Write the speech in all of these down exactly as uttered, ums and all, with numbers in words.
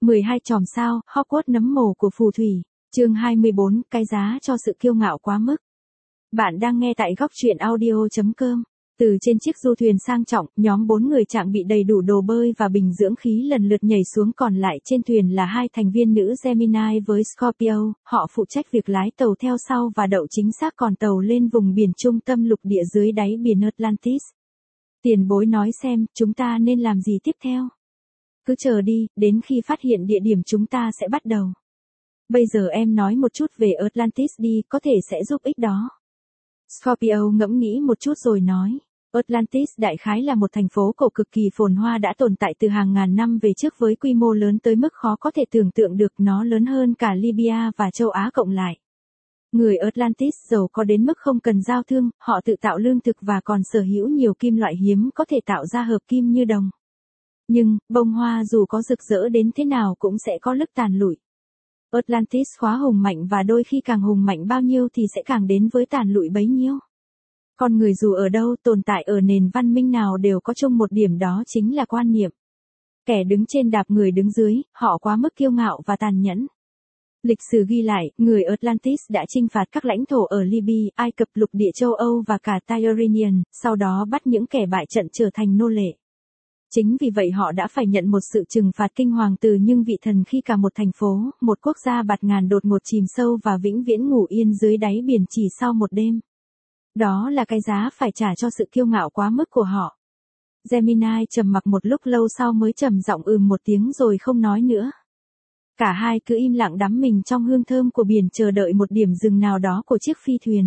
mười hai chòm sao, Hogwarts nấm mồ của phù thủy. Chương hai mươi bốn, cái giá cho sự kiêu ngạo quá mức. Bạn đang nghe tại góc truyện audio chấm com. Từ trên chiếc du thuyền sang trọng, nhóm bốn người trang bị đầy đủ đồ bơi và bình dưỡng khí lần lượt nhảy xuống, còn lại trên thuyền là hai thành viên nữ Gemini với Scorpio, họ phụ trách việc lái tàu theo sau và đậu chính xác con tàu lên vùng biển trung tâm lục địa dưới đáy biển Atlantis. Tiền bối nói xem, chúng ta nên làm gì tiếp theo? Cứ chờ đi, đến khi phát hiện địa điểm chúng ta sẽ bắt đầu. Bây giờ em nói một chút về Atlantis đi, có thể sẽ giúp ích đó. Scorpio ngẫm nghĩ một chút rồi nói. Atlantis đại khái là một thành phố cổ cực kỳ phồn hoa đã tồn tại từ hàng ngàn năm về trước với quy mô lớn tới mức khó có thể tưởng tượng được, nó lớn hơn cả Libya và châu Á cộng lại. Người Atlantis giàu có đến mức không cần giao thương, họ tự tạo lương thực và còn sở hữu nhiều kim loại hiếm có thể tạo ra hợp kim như đồng. Nhưng, bông hoa dù có rực rỡ đến thế nào cũng sẽ có lúc tàn lụi. Atlantis khá hùng mạnh và đôi khi càng hùng mạnh bao nhiêu thì sẽ càng đến với tàn lụi bấy nhiêu. Con người dù ở đâu, tồn tại ở nền văn minh nào đều có chung một điểm, đó chính là quan niệm. Kẻ đứng trên đạp người đứng dưới, họ quá mức kiêu ngạo và tàn nhẫn. Lịch sử ghi lại, người Atlantis đã chinh phạt các lãnh thổ ở Libya, Ai Cập, lục địa châu Âu và cả Tyrrhenian, sau đó bắt những kẻ bại trận trở thành nô lệ. Chính vì vậy họ đã phải nhận một sự trừng phạt kinh hoàng từ những vị thần khi cả một thành phố, một quốc gia bạt ngàn đột ngột chìm sâu và vĩnh viễn ngủ yên dưới đáy biển chỉ sau một đêm. Đó là cái giá phải trả cho sự kiêu ngạo quá mức của họ. Gemini trầm mặc một lúc lâu sau mới trầm giọng ừm một tiếng rồi không nói nữa. Cả hai cứ im lặng đắm mình trong hương thơm của biển, chờ đợi một điểm dừng nào đó của chiếc phi thuyền.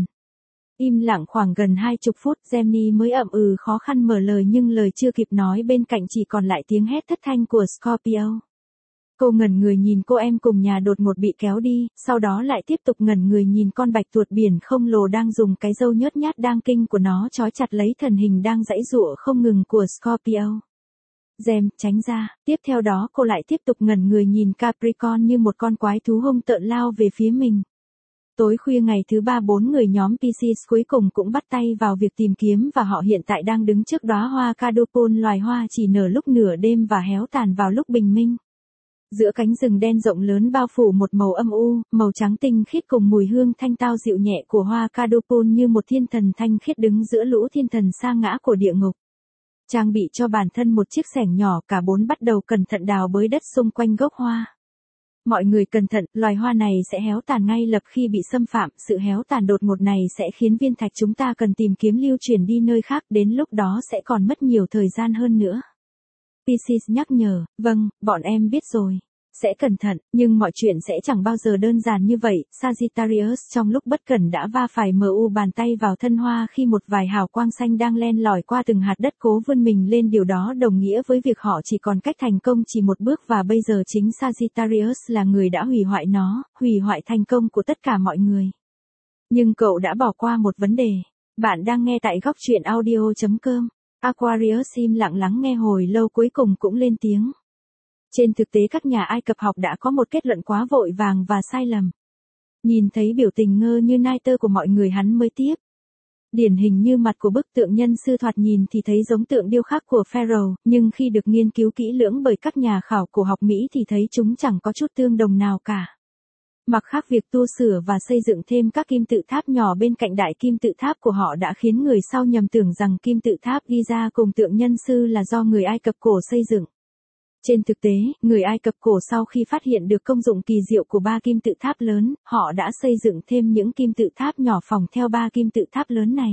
Im lặng khoảng gần hai chục phút, Gemini mới ậm ừ khó khăn mở lời, nhưng lời chưa kịp nói bên cạnh chỉ còn lại tiếng hét thất thanh của Scorpio. Cô ngẩn người nhìn cô em cùng nhà đột ngột bị kéo đi, sau đó lại tiếp tục ngẩn người nhìn con bạch tuộc biển khổng lồ đang dùng cái râu nhớt nhát đang kinh của nó trói chặt lấy thần hình đang giãy giụa không ngừng của Scorpio. Gem, tránh ra. Tiếp theo đó cô lại tiếp tục ngẩn người nhìn Capricorn như một con quái thú hung tợn lao về phía mình. Tối khuya ngày thứ ba, bốn người nhóm Pisces cuối cùng cũng bắt tay vào việc tìm kiếm và họ hiện tại đang đứng trước đóa hoa Cadopon, loài hoa chỉ nở lúc nửa đêm và héo tàn vào lúc bình minh. Giữa cánh rừng đen rộng lớn bao phủ một màu âm u, màu trắng tinh khiết cùng mùi hương thanh tao dịu nhẹ của hoa Cadopon như một thiên thần thanh khiết đứng giữa lũ thiên thần sa ngã của địa ngục. Trang bị cho bản thân một chiếc xẻng nhỏ, cả bốn bắt đầu cẩn thận đào bới đất xung quanh gốc hoa. Mọi người cẩn thận, loài hoa này sẽ héo tàn ngay lập khi bị xâm phạm, sự héo tàn đột ngột này sẽ khiến viên thạch chúng ta cần tìm kiếm lưu chuyển đi nơi khác, đến lúc đó sẽ còn mất nhiều thời gian hơn nữa. Pisces nhắc nhở, vâng, bọn em biết rồi. Sẽ cẩn thận, nhưng mọi chuyện sẽ chẳng bao giờ đơn giản như vậy. Sagittarius trong lúc bất cẩn đã va phải mờ u bàn tay vào thân hoa khi một vài hào quang xanh đang len lỏi qua từng hạt đất cố vươn mình lên, điều đó đồng nghĩa với việc họ chỉ còn cách thành công chỉ một bước, và bây giờ chính Sagittarius là người đã hủy hoại nó, hủy hoại thành công của tất cả mọi người. Nhưng cậu đã bỏ qua một vấn đề. Bạn đang nghe tại góc truyện audio chấm com. Aquarius im lặng lắng nghe hồi lâu cuối cùng cũng lên tiếng. Trên thực tế các nhà Ai Cập học đã có một kết luận quá vội vàng và sai lầm. Nhìn thấy biểu tình ngơ như nai tơ của mọi người, hắn mới tiếp. Điển hình như mặt của bức tượng nhân sư thoạt nhìn thì thấy giống tượng điêu khắc của Pharaoh, nhưng khi được nghiên cứu kỹ lưỡng bởi các nhà khảo cổ học Mỹ thì thấy chúng chẳng có chút tương đồng nào cả. Mặc khác việc tu sửa và xây dựng thêm các kim tự tháp nhỏ bên cạnh đại kim tự tháp của họ đã khiến người sau nhầm tưởng rằng kim tự tháp Giza cùng tượng nhân sư là do người Ai Cập cổ xây dựng. Trên thực tế, người Ai Cập cổ sau khi phát hiện được công dụng kỳ diệu của ba kim tự tháp lớn, họ đã xây dựng thêm những kim tự tháp nhỏ phỏng theo ba kim tự tháp lớn này.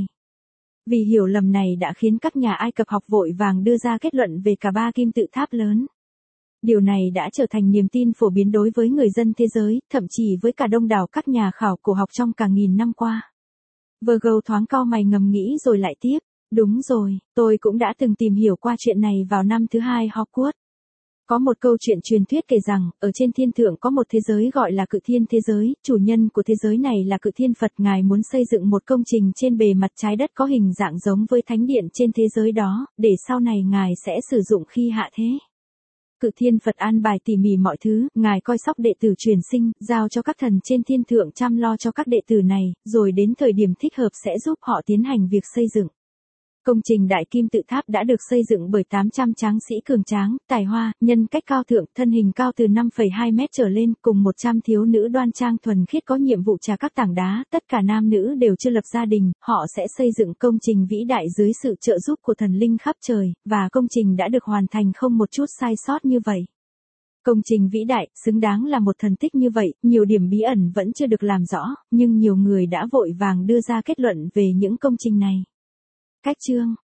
Vì hiểu lầm này đã khiến các nhà Ai Cập học vội vàng đưa ra kết luận về cả ba kim tự tháp lớn. Điều này đã trở thành niềm tin phổ biến đối với người dân thế giới, thậm chí với cả đông đảo các nhà khảo cổ học trong cả nghìn năm qua. Virgo thoáng cau mày ngầm nghĩ rồi lại tiếp. Đúng rồi, tôi cũng đã từng tìm hiểu qua chuyện này vào năm thứ hai Hogwarts. Có một câu chuyện truyền thuyết kể rằng, ở trên thiên thượng có một thế giới gọi là Cự Thiên thế giới, chủ nhân của thế giới này là Cự Thiên Phật, ngài muốn xây dựng một công trình trên bề mặt trái đất có hình dạng giống với thánh điện trên thế giới đó, để sau này ngài sẽ sử dụng khi hạ thế. Cự Thiên Phật an bài tỉ mỉ mọi thứ, ngài coi sóc đệ tử truyền sinh, giao cho các thần trên thiên thượng chăm lo cho các đệ tử này, rồi đến thời điểm thích hợp sẽ giúp họ tiến hành việc xây dựng. Công trình Đại Kim Tự Tháp đã được xây dựng bởi tám trăm tráng sĩ cường tráng, tài hoa, nhân cách cao thượng, thân hình cao từ năm phẩy hai mét trở lên, cùng một trăm thiếu nữ đoan trang thuần khiết có nhiệm vụ trà các tảng đá, tất cả nam nữ đều chưa lập gia đình, họ sẽ xây dựng công trình vĩ đại dưới sự trợ giúp của thần linh khắp trời, và công trình đã được hoàn thành không một chút sai sót như vậy. Công trình vĩ đại, xứng đáng là một thần tích như vậy, nhiều điểm bí ẩn vẫn chưa được làm rõ, nhưng nhiều người đã vội vàng đưa ra kết luận về những công trình này. Cách chương